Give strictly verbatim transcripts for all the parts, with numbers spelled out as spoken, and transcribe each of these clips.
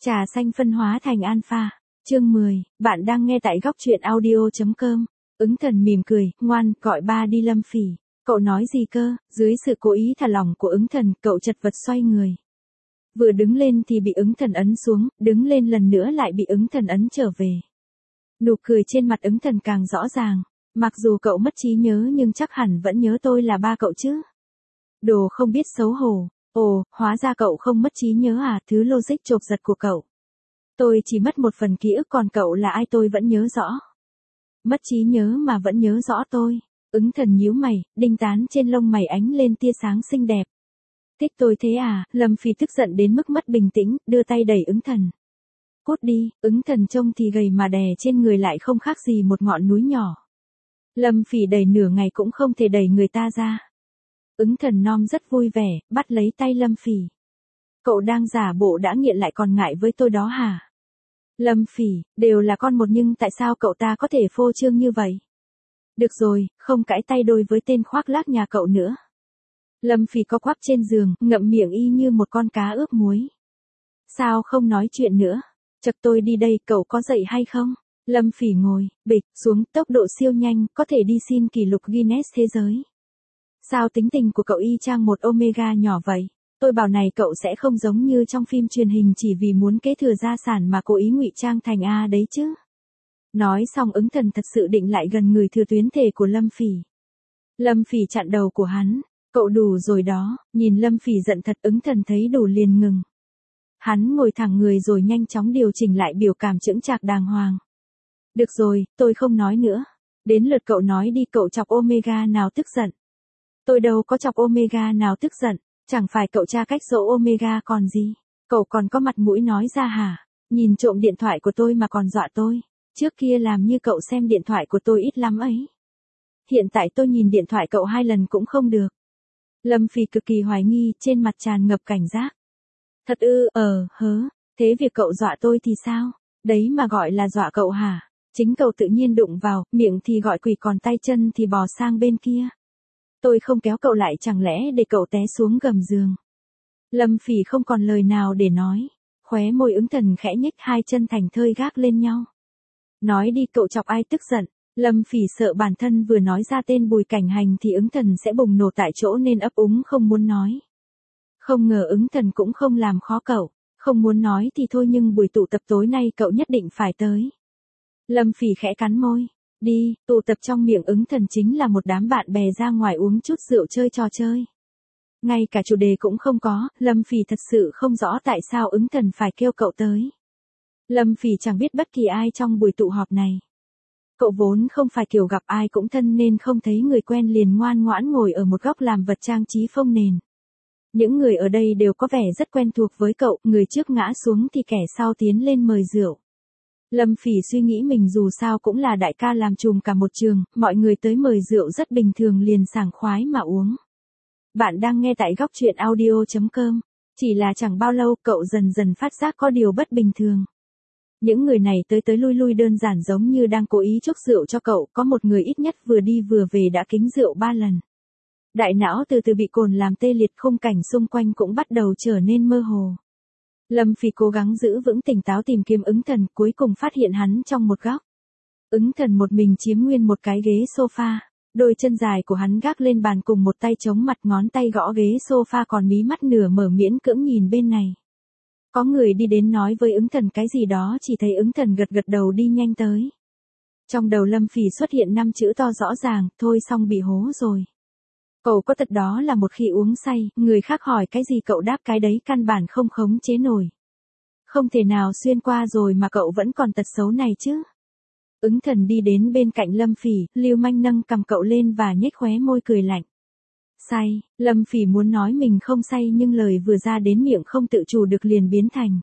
Trà xanh phân hóa thành alpha. Chương mười, bạn đang nghe tại góc truyện audio chấm com. Ứng Thần mỉm cười, ngoan, gọi ba đi Lâm Phỉ. Cậu nói gì cơ? Dưới sự cố ý thả lỏng của Ứng Thần, cậu chật vật xoay người. Vừa đứng lên thì bị Ứng Thần ấn xuống, đứng lên lần nữa lại bị Ứng Thần ấn trở về. Nụ cười trên mặt Ứng Thần càng rõ ràng. Mặc dù cậu mất trí nhớ nhưng chắc hẳn vẫn nhớ tôi là ba cậu chứ. Đồ không biết xấu hổ. Ồ, hóa ra cậu không mất trí nhớ à, thứ logic chộp giật của cậu. Tôi chỉ mất một phần ký ức còn cậu là ai tôi vẫn nhớ rõ. Mất trí nhớ mà vẫn nhớ rõ tôi. Ứng Thần nhíu mày, đinh tán trên lông mày ánh lên tia sáng xinh đẹp. Thích tôi thế à? Lâm Phỉ tức giận đến mức mất bình tĩnh, đưa tay đẩy Ứng Thần. Cút đi. Ứng Thần trông thì gầy mà đè trên người lại không khác gì một ngọn núi nhỏ. Lâm Phỉ đẩy nửa ngày cũng không thể đẩy người ta ra. Ứng Thần nom rất vui vẻ, bắt lấy tay Lâm Phỉ. Cậu đang giả bộ đã nghiện lại còn ngại với tôi đó hả? Lâm Phỉ, đều là con một nhưng tại sao cậu ta có thể phô trương như vậy? Được rồi, không cãi tay đôi với tên khoác lác nhà cậu nữa. Lâm Phỉ co quắp trên giường, ngậm miệng y như một con cá ướp muối. Sao không nói chuyện nữa? Chật tôi đi đây, cậu có dậy hay không? Lâm Phỉ ngồi, bịch, xuống, tốc độ siêu nhanh, có thể đi xin kỷ lục Guinness thế giới. Sao tính tình của cậu y chang một Omega nhỏ vậy? Tôi bảo này cậu sẽ không giống như trong phim truyền hình chỉ vì muốn kế thừa gia sản mà cố ý ngụy trang thành A đấy chứ. Nói xong Ứng Thần thật sự định lại gần người thừa tuyến thể của Lâm Phỉ. Lâm Phỉ chặn đầu của hắn. Cậu đủ rồi đó, nhìn Lâm Phỉ giận thật Ứng Thần thấy đủ liền ngừng. Hắn ngồi thẳng người rồi nhanh chóng điều chỉnh lại biểu cảm chững chạc đàng hoàng. Được rồi, tôi không nói nữa. Đến lượt cậu nói đi, cậu chọc Omega nào tức giận. Tôi đâu có chọc Omega nào tức giận, chẳng phải cậu tra cách dỗ Omega còn gì. Cậu còn có mặt mũi nói ra hả? Nhìn trộm điện thoại của tôi mà còn dọa tôi. Trước kia làm như cậu xem điện thoại của tôi ít lắm ấy. Hiện tại tôi nhìn điện thoại cậu hai lần cũng không được. Lâm Phỉ cực kỳ hoài nghi, trên mặt tràn ngập cảnh giác. Thật ư, ờ, hớ, thế việc cậu dọa tôi thì sao? Đấy mà gọi là dọa cậu hả? Chính cậu tự nhiên đụng vào, miệng thì gọi quỷ còn tay chân thì bò sang bên kia. Tôi không kéo cậu lại chẳng lẽ để cậu té xuống gầm giường. Lâm Phỉ không còn lời nào để nói. Khóe môi Ứng Thần khẽ nhếch, hai chân thành thơi gác lên nhau. Nói đi, cậu chọc ai tức giận? Lâm Phỉ sợ bản thân vừa nói ra tên Bùi Cảnh Hành thì Ứng Thần sẽ bùng nổ tại chỗ nên ấp úng không muốn nói. Không ngờ Ứng Thần cũng không làm khó cậu. Không muốn nói thì thôi nhưng buổi tụ tập tối nay cậu nhất định phải tới. Lâm Phỉ khẽ cắn môi. Đi, tụ tập trong miệng Ứng Thần chính là một đám bạn bè ra ngoài uống chút rượu chơi trò chơi. Ngay cả chủ đề cũng không có, Lâm Phỉ thật sự không rõ tại sao Ứng Thần phải kêu cậu tới. Lâm Phỉ chẳng biết bất kỳ ai trong buổi tụ họp này. Cậu vốn không phải kiểu gặp ai cũng thân nên không thấy người quen liền ngoan ngoãn ngồi ở một góc làm vật trang trí phông nền. Những người ở đây đều có vẻ rất quen thuộc với cậu, người trước ngã xuống thì kẻ sau tiến lên mời rượu. Lâm Phỉ suy nghĩ mình dù sao cũng là đại ca làm trùm cả một trường, mọi người tới mời rượu rất bình thường liền sảng khoái mà uống. Bạn đang nghe tại góc truyện audio chấm com. Chỉ là chẳng bao lâu cậu dần dần phát giác có điều bất bình thường. Những người này tới tới lui lui đơn giản giống như đang cố ý chúc rượu cho cậu, có một người ít nhất vừa đi vừa về đã kính rượu ba lần. Đại não từ từ bị cồn làm tê liệt, khung cảnh xung quanh cũng bắt đầu trở nên mơ hồ. Lâm Phỉ cố gắng giữ vững tỉnh táo tìm kiếm Ứng Thần, cuối cùng phát hiện hắn trong một góc. Ứng Thần một mình chiếm nguyên một cái ghế sofa, đôi chân dài của hắn gác lên bàn cùng một tay chống mặt, ngón tay gõ ghế sofa còn mí mắt nửa mở miễn cưỡng nhìn bên này. Có người đi đến nói với Ứng Thần cái gì đó, chỉ thấy Ứng Thần gật gật đầu đi nhanh tới. Trong đầu Lâm Phỉ xuất hiện năm chữ to rõ ràng, thôi xong bị hố rồi. Cậu có tật đó là một khi uống say, người khác hỏi cái gì cậu đáp cái đấy, căn bản không khống chế nổi. Không thể nào xuyên qua rồi mà cậu vẫn còn tật xấu này chứ. Ứng Thần đi đến bên cạnh Lâm Phỉ, lưu manh nâng cầm cậu lên và nhếch khóe môi cười lạnh. Say, Lâm Phỉ muốn nói mình không say nhưng lời vừa ra đến miệng không tự chủ được liền biến thành.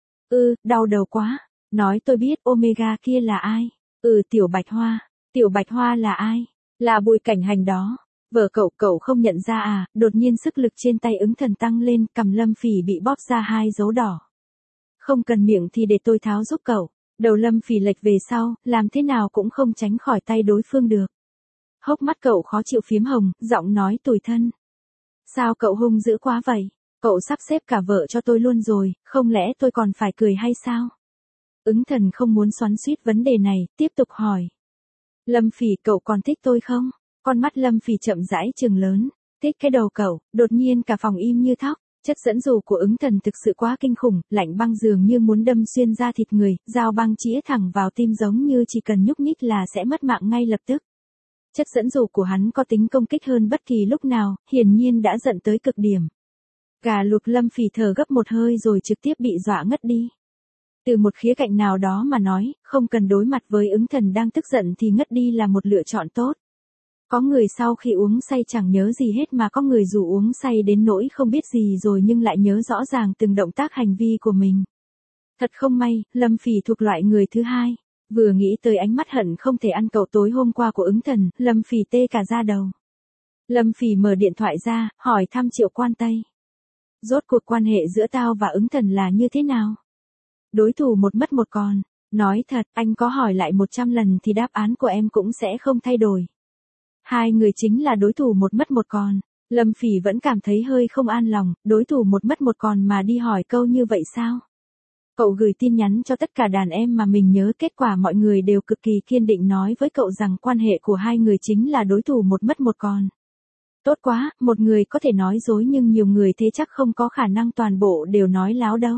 Ừ, đau đầu quá. Nói tôi biết, Omega kia là ai? Ừ, Tiểu Bạch Hoa. Tiểu Bạch Hoa là ai? Là Bùi Cảnh Hành đó. Vợ cậu, cậu không nhận ra à? Đột nhiên sức lực trên tay Ứng Thần tăng lên, cầm Lâm Phỉ bị bóp ra hai dấu đỏ. Không cần miệng thì để tôi tháo giúp cậu. Đầu Lâm Phỉ lệch về sau, làm thế nào cũng không tránh khỏi tay đối phương được. Hốc mắt cậu khó chịu phiếm hồng, giọng nói tủi thân. Sao cậu hung dữ quá vậy? Cậu sắp xếp cả vợ cho tôi luôn rồi, không lẽ tôi còn phải cười hay sao? Ứng thần không muốn xoắn xuýt vấn đề này, tiếp tục hỏi. Lâm Phỉ, cậu còn thích tôi không? Con mắt Lâm Phỉ chậm rãi trừng lớn. Thích cái đầu cậu, đột nhiên cả phòng im như thóc. Chất dẫn dụ của ứng thần thực sự quá kinh khủng, lạnh băng dường như muốn đâm xuyên da thịt người, dao băng chĩa thẳng vào tim giống như chỉ cần nhúc nhích là sẽ mất mạng ngay lập tức. Chất dẫn dụ của hắn có tính công kích hơn bất kỳ lúc nào, hiển nhiên đã giận tới cực điểm. Gà luộc Lâm Phỉ thở gấp một hơi rồi trực tiếp bị dọa ngất đi. Từ một khía cạnh nào đó mà nói, không cần đối mặt với ứng thần đang tức giận thì ngất đi là một lựa chọn tốt. Có người sau khi uống say chẳng nhớ gì hết mà có người dù uống say đến nỗi không biết gì rồi nhưng lại nhớ rõ ràng từng động tác hành vi của mình. Thật không may, Lâm Phỉ thuộc loại người thứ hai. Vừa nghĩ tới ánh mắt hận không thể ăn cậu tối hôm qua của ứng thần, Lâm Phỉ tê cả da đầu. Lâm Phỉ mở điện thoại ra, hỏi thăm Triệu Quan Tây. Rốt cuộc quan hệ giữa tao và ứng thần là như thế nào? Đối thủ một mất một còn. Nói thật, anh có hỏi lại một trăm lần thì đáp án của em cũng sẽ không thay đổi. Hai người chính là đối thủ một mất một còn. Lâm Phỉ vẫn cảm thấy hơi không an lòng, đối thủ một mất một còn mà đi hỏi câu như vậy sao? Cậu gửi tin nhắn cho tất cả đàn em mà mình nhớ, kết quả mọi người đều cực kỳ kiên định nói với cậu rằng quan hệ của hai người chính là đối thủ một mất một còn. Tốt quá, một người có thể nói dối nhưng nhiều người thế chắc không có khả năng toàn bộ đều nói láo đâu.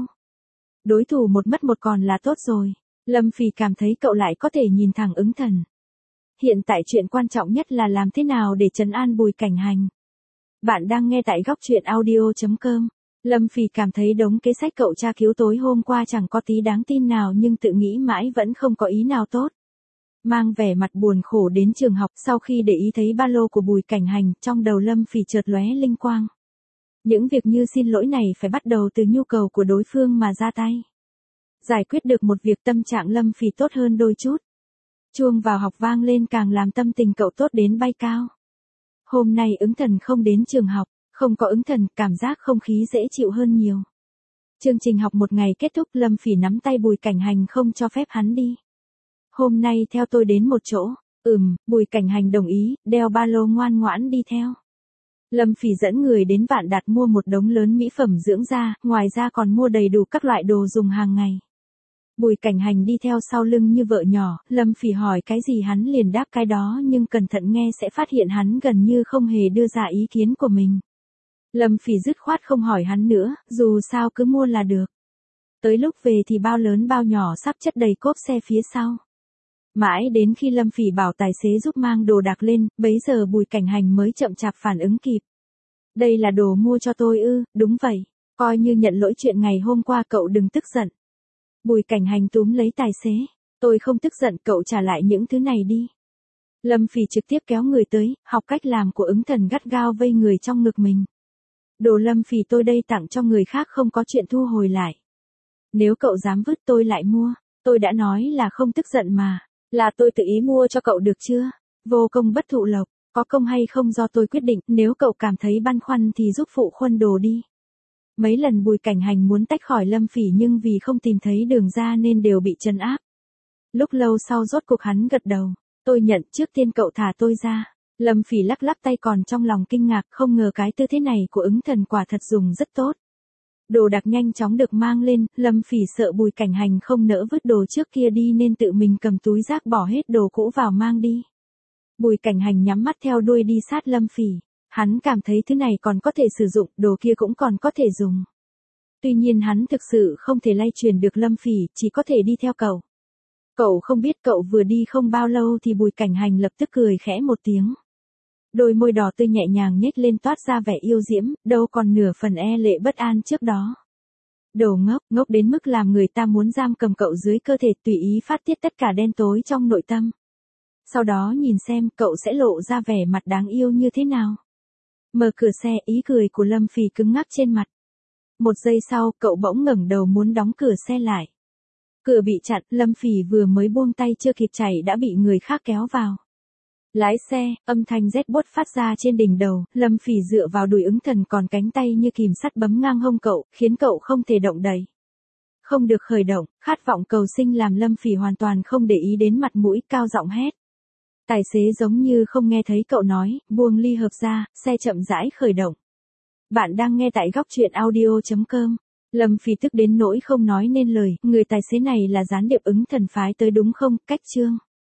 Đối thủ một mất một còn là tốt rồi. Lâm Phỉ cảm thấy cậu lại có thể nhìn thẳng ứng thần. Hiện tại chuyện quan trọng nhất là làm thế nào để trấn an Bùi Cảnh Hành. Bạn đang nghe tại góc truyện audio chấm com. Lâm Phỉ cảm thấy đống kế sách cậu tra cứu tối hôm qua chẳng có tí đáng tin nào nhưng tự nghĩ mãi vẫn không có ý nào tốt. Mang vẻ mặt buồn khổ đến trường học, sau khi để ý thấy ba lô của Bùi Cảnh Hành, trong đầu Lâm Phỉ chợt lóe linh quang. Những việc như xin lỗi này phải bắt đầu từ nhu cầu của đối phương mà ra tay. Giải quyết được một việc tâm trạng Lâm Phỉ tốt hơn đôi chút. Chuông vào học vang lên càng làm tâm tình cậu tốt đến bay cao. Hôm nay ứng thần không đến trường học, không có ứng thần, cảm giác không khí dễ chịu hơn nhiều. Chương trình học một ngày kết thúc, Lâm Phỉ nắm tay Bùi Cảnh Hành không cho phép hắn đi. Hôm nay theo tôi đến một chỗ. Ừm, Bùi Cảnh Hành đồng ý, đeo ba lô ngoan ngoãn đi theo. Lâm Phỉ dẫn người đến Vạn Đạt mua một đống lớn mỹ phẩm dưỡng da, ngoài ra còn mua đầy đủ các loại đồ dùng hàng ngày. Bùi Cảnh Hành đi theo sau lưng như vợ nhỏ, Lâm Phỉ hỏi cái gì hắn liền đáp cái đó nhưng cẩn thận nghe sẽ phát hiện hắn gần như không hề đưa ra ý kiến của mình. Lâm Phỉ dứt khoát không hỏi hắn nữa, dù sao cứ mua là được. Tới lúc về thì bao lớn bao nhỏ sắp chất đầy cốp xe phía sau. Mãi đến khi Lâm Phỉ bảo tài xế giúp mang đồ đạc lên, bấy giờ Bùi Cảnh Hành mới chậm chạp phản ứng kịp. Đây là đồ mua cho tôi ư? Đúng vậy, coi như nhận lỗi chuyện ngày hôm qua, cậu đừng tức giận. Bùi Cảnh Hành túm lấy tài xế. Tôi không tức giận, cậu trả lại những thứ này đi. Lâm Phỉ trực tiếp kéo người tới, học cách làm của ứng thần gắt gao vây người trong ngực mình. Đồ Lâm Phỉ tôi đây tặng cho người khác không có chuyện thu hồi lại. Nếu cậu dám vứt tôi lại mua, tôi đã nói là không tức giận mà, là tôi tự ý mua cho cậu được chưa? Vô công bất thụ lộc, có công hay không do tôi quyết định, nếu cậu cảm thấy băn khoăn thì giúp phụ khuân đồ đi. Mấy lần Bùi Cảnh Hành muốn tách khỏi Lâm Phỉ nhưng vì không tìm thấy đường ra nên đều bị trấn áp. Lúc lâu sau rốt cuộc hắn gật đầu, tôi nhận, trước tiên cậu thả tôi ra. Lâm Phỉ lắc lắc tay, còn trong lòng kinh ngạc, không ngờ cái tư thế này của ứng thần quả thật dùng rất tốt. Đồ đạc nhanh chóng được mang lên, Lâm Phỉ sợ Bùi Cảnh Hành không nỡ vứt đồ trước kia đi nên tự mình cầm túi rác bỏ hết đồ cũ vào mang đi. Bùi Cảnh Hành nhắm mắt theo đuôi đi sát Lâm Phỉ. Hắn cảm thấy thứ này còn có thể sử dụng, đồ kia cũng còn có thể dùng. Tuy nhiên hắn thực sự không thể lay truyền được Lâm Phỉ, chỉ có thể đi theo cậu. Cậu không biết cậu vừa đi không bao lâu thì Bùi Cảnh Hành lập tức cười khẽ một tiếng. Đôi môi đỏ tươi nhẹ nhàng nhếch lên toát ra vẻ yêu diễm, đâu còn nửa phần e lệ bất an trước đó. Đồ ngốc, ngốc đến mức làm người ta muốn giam cầm cậu dưới cơ thể, tùy ý phát tiết tất cả đen tối trong nội tâm. Sau đó nhìn xem cậu sẽ lộ ra vẻ mặt đáng yêu như thế nào. Mở cửa xe, ý cười của Lâm Phỉ cứng ngắc trên mặt. Một giây sau, cậu bỗng ngẩng đầu muốn đóng cửa xe lại. Cửa bị chặn, Lâm Phỉ vừa mới buông tay chưa kịp chạy đã bị người khác kéo vào. Lái xe, âm thanh rét buốt phát ra trên đỉnh đầu, Lâm Phỉ dựa vào đùi ứng thần, còn cánh tay như kìm sắt bấm ngang hông cậu, khiến cậu không thể động đậy. Không được khởi động, khát vọng cầu sinh làm Lâm Phỉ hoàn toàn không để ý đến mặt mũi, cao giọng hét. Tài xế giống như không nghe thấy cậu nói, buông ly hợp ra, xe chậm rãi khởi động. Bạn đang nghe tại góc truyện audio chấm com. Lâm Phi tức đến nỗi không nói nên lời, người tài xế này là gián điệp Ứng Thần phái tới đúng không? Cách chương.